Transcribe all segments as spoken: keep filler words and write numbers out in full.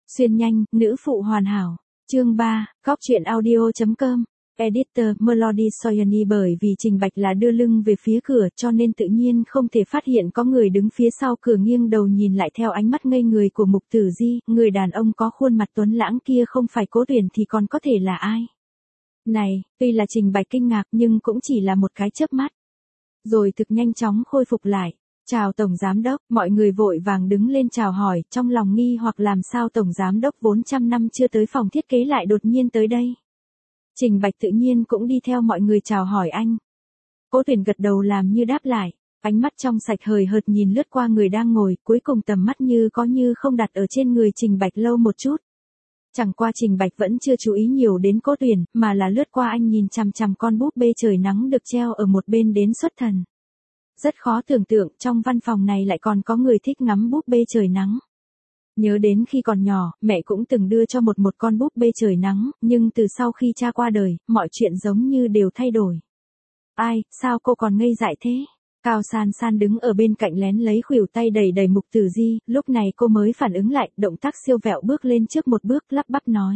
Xuyên nhanh, nữ phụ hoàn hảo. Chương ba, góc truyện audio.com. Editor Melody Soyani. Bởi vì Trình Bạch là đưa lưng về phía cửa cho nên tự nhiên không thể phát hiện có người đứng phía sau cửa, nghiêng đầu nhìn lại theo ánh mắt ngây người của Mục Tử Di. Người đàn ông có khuôn mặt tuấn lãng kia không phải Cố Tuyển thì còn có thể là ai? Này, tuy là Trình Bạch kinh ngạc nhưng cũng chỉ là một cái chớp mắt. Rồi thực nhanh chóng khôi phục lại. Chào Tổng Giám Đốc, mọi người vội vàng đứng lên chào hỏi, trong lòng nghi hoặc làm sao Tổng Giám Đốc vốn trăm năm chưa tới phòng thiết kế lại đột nhiên tới đây. Trình Bạch tự nhiên cũng đi theo mọi người chào hỏi anh. Cố Tuyển gật đầu làm như đáp lại, ánh mắt trong sạch hời hợt nhìn lướt qua người đang ngồi, cuối cùng tầm mắt như có như không đặt ở trên người Trình Bạch lâu một chút. Chẳng qua Trình Bạch vẫn chưa chú ý nhiều đến Cố Tuyển, mà là lướt qua anh nhìn chằm chằm con búp bê trời nắng được treo ở một bên đến xuất thần. Rất khó tưởng tượng trong văn phòng này lại còn có người thích ngắm búp bê trời nắng. Nhớ đến khi còn nhỏ, mẹ cũng từng đưa cho một một con búp bê trời nắng, nhưng từ sau khi cha qua đời, mọi chuyện giống như đều thay đổi. Ai, sao cô còn ngây dại thế? Cao San San đứng ở bên cạnh lén lấy khuỷu tay đẩy đẩy Mục Tử Di, lúc này cô mới phản ứng lại, động tác siêu vẹo bước lên trước một bước lắp bắp nói.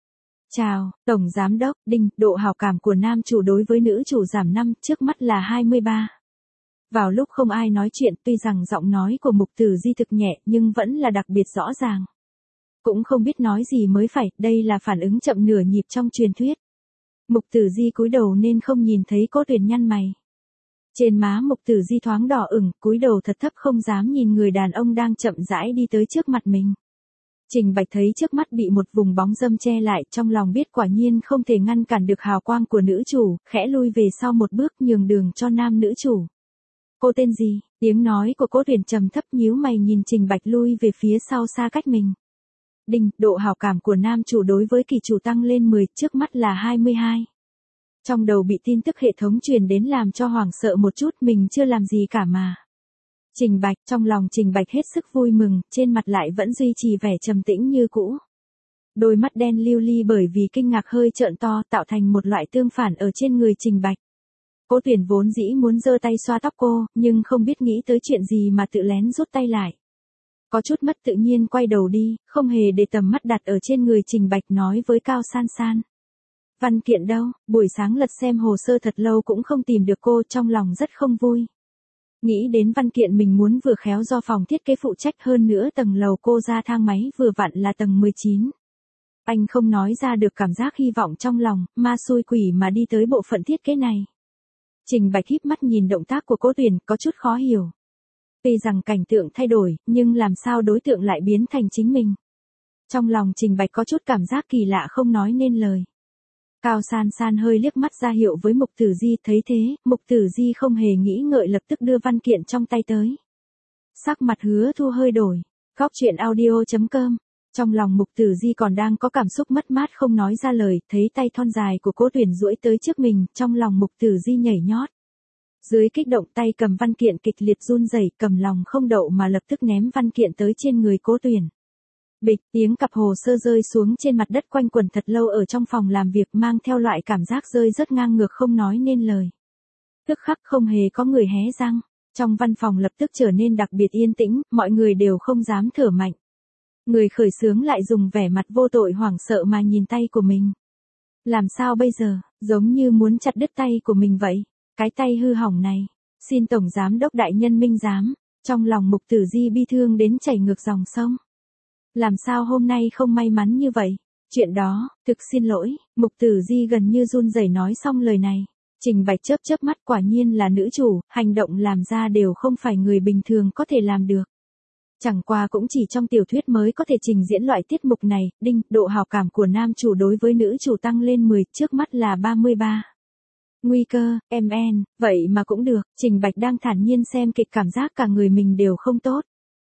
Chào, Tổng Giám Đốc, Đinh, độ hảo cảm của nam chủ đối với nữ chủ giảm năm, trước mắt là hai mươi ba. Vào lúc không ai nói chuyện, tuy rằng giọng nói của Mục Tử Di thực nhẹ nhưng vẫn là đặc biệt rõ ràng. Cũng không biết nói gì mới phải, đây là phản ứng chậm nửa nhịp trong truyền thuyết. Mục Tử Di cúi đầu nên không nhìn thấy Cố Tuyển nhăn mày. Trên má Mục Tử Di thoáng đỏ ửng, cúi đầu thật thấp không dám nhìn người đàn ông đang chậm rãi đi tới trước mặt mình. Trình Bạch thấy trước mắt bị một vùng bóng râm che lại, trong lòng biết quả nhiên không thể ngăn cản được hào quang của nữ chủ, khẽ lui về sau một bước nhường đường cho nam nữ chủ. Cô tên gì? Tiếng nói của Cố Tuyển trầm thấp, nhíu mày nhìn Trình Bạch lui về phía sau xa cách mình. Đinh, độ hảo cảm của nam chủ đối với kỳ chủ tăng lên mười, trước mắt là hai mươi hai. Trong đầu bị tin tức hệ thống truyền đến làm cho hoảng sợ một chút, mình chưa làm gì cả mà. Trình Bạch, trong lòng Trình Bạch hết sức vui mừng, trên mặt lại vẫn duy trì vẻ trầm tĩnh như cũ. Đôi mắt đen lưu ly bởi vì kinh ngạc hơi trợn to, tạo thành một loại tương phản ở trên người Trình Bạch. Cố Tuyển vốn dĩ muốn giơ tay xoa tóc cô, nhưng không biết nghĩ tới chuyện gì mà tự lén rút tay lại. Có chút mất tự nhiên quay đầu đi, không hề để tầm mắt đặt ở trên người Trình Bạch, nói với Cao San San. Văn kiện đâu, buổi sáng lật xem hồ sơ thật lâu cũng không tìm được cô, trong lòng rất không vui. Nghĩ đến văn kiện mình muốn vừa khéo do phòng thiết kế phụ trách, hơn nữa tầng lầu cô ra thang máy vừa vặn là tầng mười chín. Anh không nói ra được cảm giác hy vọng trong lòng, ma xui quỷ mà đi tới bộ phận thiết kế này. Trình Bạch híp mắt nhìn động tác của Cố Tuyển, có chút khó hiểu. Tuy rằng cảnh tượng thay đổi, nhưng làm sao đối tượng lại biến thành chính mình. Trong lòng Trình Bạch có chút cảm giác kỳ lạ không nói nên lời. Cao San San hơi liếc mắt ra hiệu với Mục Tử Di, thấy thế, Mục Tử Di không hề nghĩ ngợi lập tức đưa văn kiện trong tay tới. Sắc mặt Hứa Thu hơi đổi. Góc truyện audio.com. Trong lòng Mục Tử Di còn đang có cảm xúc mất mát không nói ra lời, thấy tay thon dài của Cố Tuyển duỗi tới trước mình, trong lòng Mục Tử Di nhảy nhót. Dưới kích động tay cầm văn kiện kịch liệt run rẩy, cầm lòng không đậu mà lập tức ném văn kiện tới trên người Cố Tuyển. Bịch, tiếng cặp hồ sơ rơi xuống trên mặt đất quanh quẩn thật lâu ở trong phòng làm việc, mang theo loại cảm giác rơi rất ngang ngược không nói nên lời. Tức khắc không hề có người hé răng, trong văn phòng lập tức trở nên đặc biệt yên tĩnh, mọi người đều không dám thở mạnh. Người khởi xướng lại dùng vẻ mặt vô tội hoảng sợ mà nhìn tay của mình. Làm sao bây giờ, giống như muốn chặt đứt tay của mình vậy. Cái tay hư hỏng này, xin Tổng Giám Đốc đại nhân minh giám. Trong lòng Mục Tử Di bi thương đến chảy ngược dòng sông. Làm sao hôm nay không may mắn như vậy? Chuyện đó, thực xin lỗi. Mục Tử Di gần như run rẩy nói xong lời này. Trình Bạch chớp chớp mắt, quả nhiên là nữ chủ, hành động làm ra đều không phải người bình thường có thể làm được. Chẳng qua cũng chỉ trong tiểu thuyết mới có thể trình diễn loại tiết mục này. Đinh, độ hảo cảm của nam chủ đối với nữ chủ tăng lên mười, trước mắt là ba mươi ba. Nguy cơ, em en, vậy mà cũng được. Trình Bạch đang thản nhiên xem kịch, cảm giác cả người mình đều không tốt.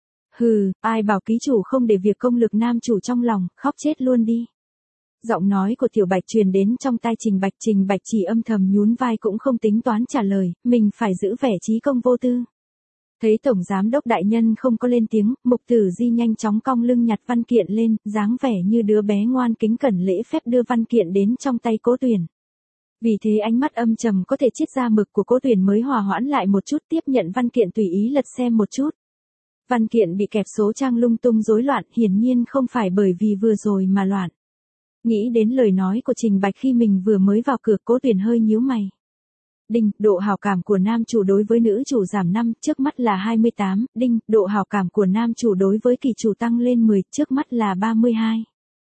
Hừ, ai bảo ký chủ không để việc công lực nam chủ trong lòng, khóc chết luôn đi. Giọng nói của Tiểu Bạch truyền đến trong tai Trình Bạch, Trình Bạch chỉ âm thầm nhún vai cũng không tính toán trả lời, mình phải giữ vẻ trí công vô tư. Thấy Tổng Giám Đốc đại nhân không có lên tiếng, Mục Tử Di nhanh chóng cong lưng nhặt văn kiện lên, dáng vẻ như đứa bé ngoan kính cẩn lễ phép đưa văn kiện đến trong tay Cố Tuyển. Vì thế ánh mắt âm trầm có thể chiết ra mực của Cố Tuyển mới hòa hoãn lại một chút, tiếp nhận văn kiện tùy ý lật xem một chút. Văn kiện bị kẹp số trang lung tung rối loạn, hiển nhiên không phải bởi vì vừa rồi mà loạn. Nghĩ đến lời nói của Trình Bạch khi mình vừa mới vào cửa, Cố Tuyền hơi nhíu mày. Đinh, độ hảo cảm của nam chủ đối với nữ chủ giảm năm, trước mắt là hai mươi tám. Đinh, độ hảo cảm của nam chủ đối với kỳ chủ tăng lên mười, trước mắt là ba mươi hai.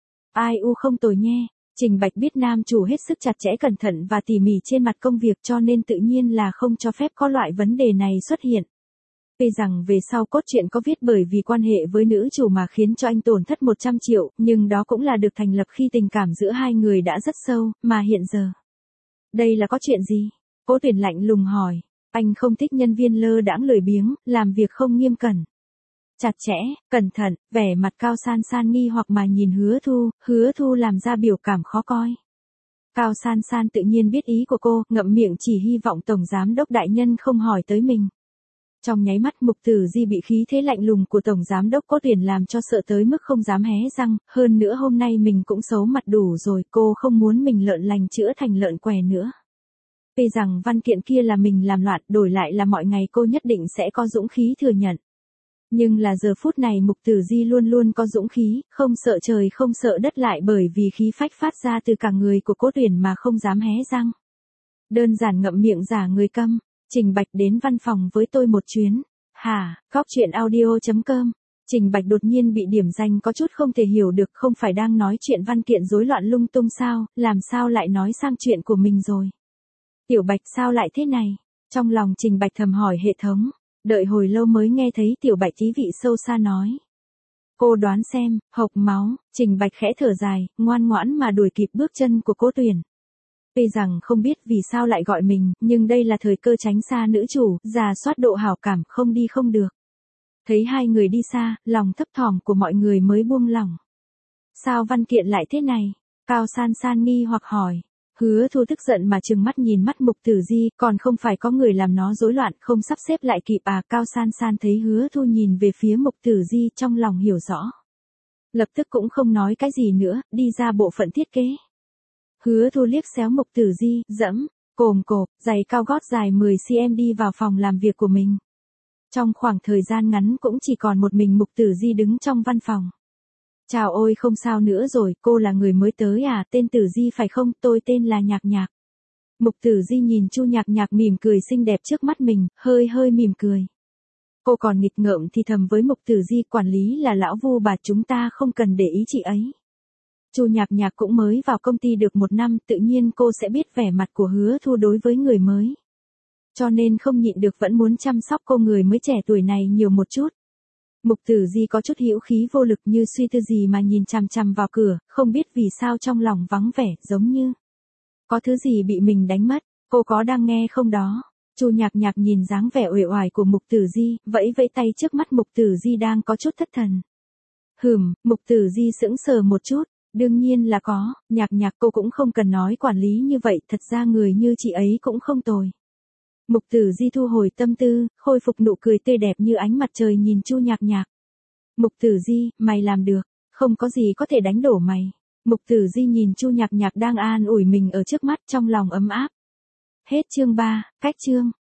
Ai u không tồi nhe. Trình Bạch biết nam chủ hết sức chặt chẽ cẩn thận và tỉ mỉ trên mặt công việc, cho nên tự nhiên là không cho phép có loại vấn đề này xuất hiện. Tuy rằng về sau cốt truyện có viết bởi vì quan hệ với nữ chủ mà khiến cho anh tổn thất một trăm triệu, nhưng đó cũng là được thành lập khi tình cảm giữa hai người đã rất sâu, mà hiện giờ. Đây là có chuyện gì? Cố Tuyền lạnh lùng hỏi. Anh không thích nhân viên lơ đãng lười biếng, làm việc không nghiêm cẩn. Chặt chẽ, cẩn thận, vẻ mặt Cao San San nghi hoặc mà nhìn Hứa Thu, Hứa Thu làm ra biểu cảm khó coi. Cao San San tự nhiên biết ý của cô, ngậm miệng chỉ hy vọng Tổng Giám Đốc đại nhân không hỏi tới mình. Trong nháy mắt Mục Tử Di bị khí thế lạnh lùng của Tổng Giám Đốc Cố Tuyền làm cho sợ tới mức không dám hé răng, hơn nữa hôm nay mình cũng xấu mặt đủ rồi, cô không muốn mình lợn lành chữa thành lợn què nữa. Tuy rằng văn kiện kia là mình làm loạn, đổi lại là mọi ngày cô nhất định sẽ có dũng khí thừa nhận. Nhưng là giờ phút này Mục Tử Di luôn luôn có dũng khí, không sợ trời không sợ đất, lại bởi vì khí phách phát ra từ cả người của Cố Tuyền mà không dám hé răng. Đơn giản ngậm miệng giả người câm. Trình Bạch đến văn phòng với tôi một chuyến. Hả, Góc Truyện Audio chấm com. Trình Bạch đột nhiên bị điểm danh có chút không thể hiểu được, không phải đang nói chuyện văn kiện rối loạn lung tung sao, làm sao lại nói sang chuyện của mình rồi. Tiểu Bạch sao lại thế này? Trong lòng Trình Bạch thầm hỏi hệ thống, đợi hồi lâu mới nghe thấy Tiểu Bạch ý vị sâu xa nói. Cô đoán xem, hộc máu. Trình Bạch khẽ thở dài, ngoan ngoãn mà đuổi kịp bước chân của Cố Tuyền. Tuy rằng không biết vì sao lại gọi mình, nhưng đây là thời cơ tránh xa nữ chủ, rà soát độ hảo cảm, không đi không được. Thấy hai người đi xa, lòng thấp thỏm của mọi người mới buông lỏng. Sao văn kiện lại thế này? Cao San San nghi hoặc hỏi. Hứa Thu tức giận mà trừng mắt nhìn mắt Mục Tử Di, còn không phải có người làm nó rối loạn, không sắp xếp lại kịp à? Cao San San thấy Hứa Thu nhìn về phía Mục Tử Di, trong lòng hiểu rõ. Lập tức cũng không nói cái gì nữa, đi ra bộ phận thiết kế. Hứa Thu liếc xéo Mục Tử Di, dẫm, cồm cộp, giày cao gót dài mười xăng-ti-mét đi vào phòng làm việc của mình. Trong khoảng thời gian ngắn cũng chỉ còn một mình Mục Tử Di đứng trong văn phòng. Chào ôi không sao nữa rồi, cô là người mới tới à, tên Tử Di phải không, tôi tên là Nhạc Nhạc. Mục Tử Di nhìn Chu Nhạc Nhạc mỉm cười xinh đẹp trước mắt mình, hơi hơi mỉm cười. Cô còn nghịch ngợm thì thầm với Mục Tử Di, quản lý là lão Vu bà, chúng ta không cần để ý chị ấy. Chu Nhạc Nhạc cũng mới vào công ty được một năm, tự nhiên cô sẽ biết vẻ mặt của Hứa Thu đối với người mới. Cho nên không nhịn được vẫn muốn chăm sóc cô người mới trẻ tuổi này nhiều một chút. Mục Tử Di có chút hữu khí vô lực như suy tư gì mà nhìn chằm chằm vào cửa, không biết vì sao trong lòng vắng vẻ, giống như có thứ gì bị mình đánh mất. Cô có đang nghe không đó? Chu Nhạc Nhạc nhìn dáng vẻ uể oải của Mục Tử Di, vẫy vẫy tay trước mắt Mục Tử Di đang có chút thất thần. Hừm, Mục Tử Di sững sờ một chút. Đương nhiên là có, Nhạc Nhạc cô cũng không cần nói quản lý như vậy, thật ra người như chị ấy cũng không tồi. Mục Tử Di thu hồi tâm tư, khôi phục nụ cười tươi đẹp như ánh mặt trời nhìn Chu Nhạc Nhạc. Mục Tử Di, mày làm được, không có gì có thể đánh đổ mày. Mục Tử Di nhìn Chu Nhạc Nhạc đang an ủi mình ở trước mắt, trong lòng ấm áp. Hết chương ba, cách chương.